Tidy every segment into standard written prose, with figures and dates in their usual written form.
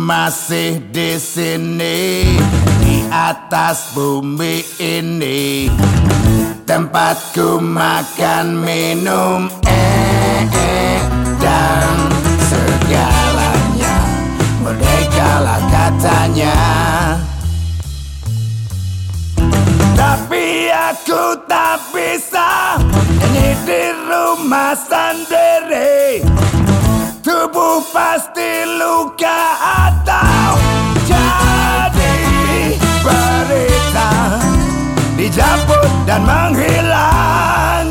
masih di sini, di atas bumi ini, tempatku makan minum dan segalanya merdekalah katanya. Tapi aku tak bisa nyanyi di rumah sendiri. Tubuh pasti luka atau jadi berita, dijemput dan menghilang.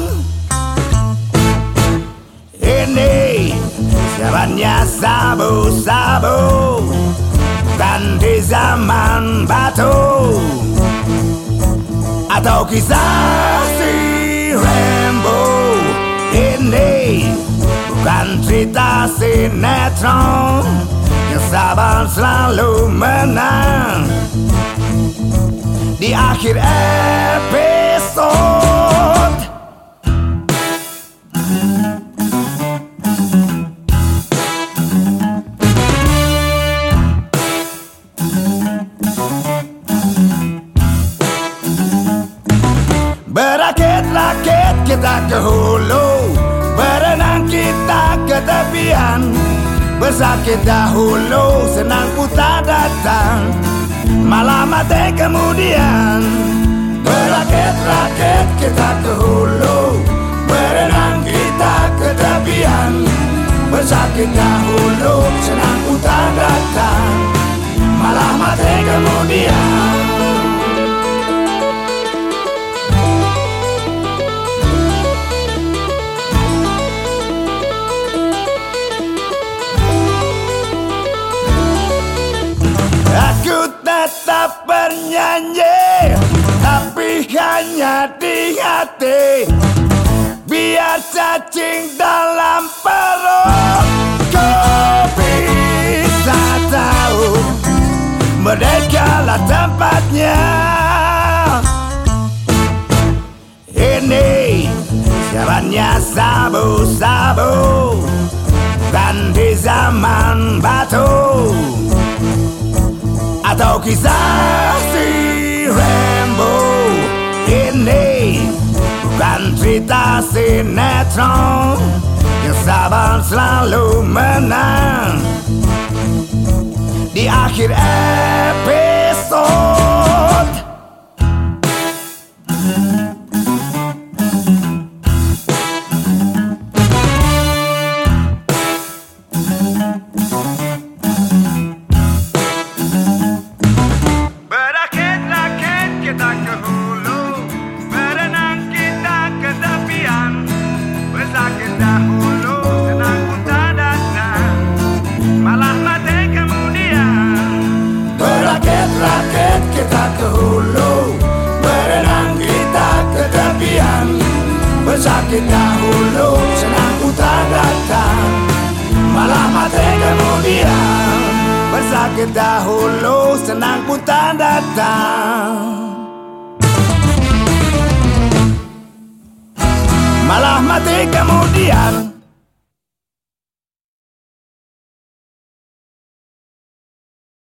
Ini zamannya sabu-sabu, dan di zaman batu, atau kisah si Rambo. Ini bukan cerita sinetron yang sabar selalu menang di akhir episode. Berakit-rakit kita ke hulu, berenang kita ke tepian, bersakit dahulu, senang putar datang, malah mati kemudian. Berakit-rakit kita ke hulu, berenang kita ke tepian, bersakit dahulu, senang putar datang, malah mati kemudian. Tetap bernyanyi, tapi hanya di hati, biar cacing dalam perut ku bisa tahu merdekalah tempatnya. Ini zamannya sabu-sabu, dan di zaman batu, atau kisah si Rambo. Ini bukan cerita sinetron yang sabar selalu menang di akhir episode. Kita ke hulu, berenang kita ke tepian, bersakit dahulu, senang putar datang, malah mati kemudian. Berakit-rakit kita ke hulu, berenang kita ke tepian, bersakit dahulu, senang putar datang, malah mati kemudian. Bersakit dahulu, senang putar datang, malah mati kemudian.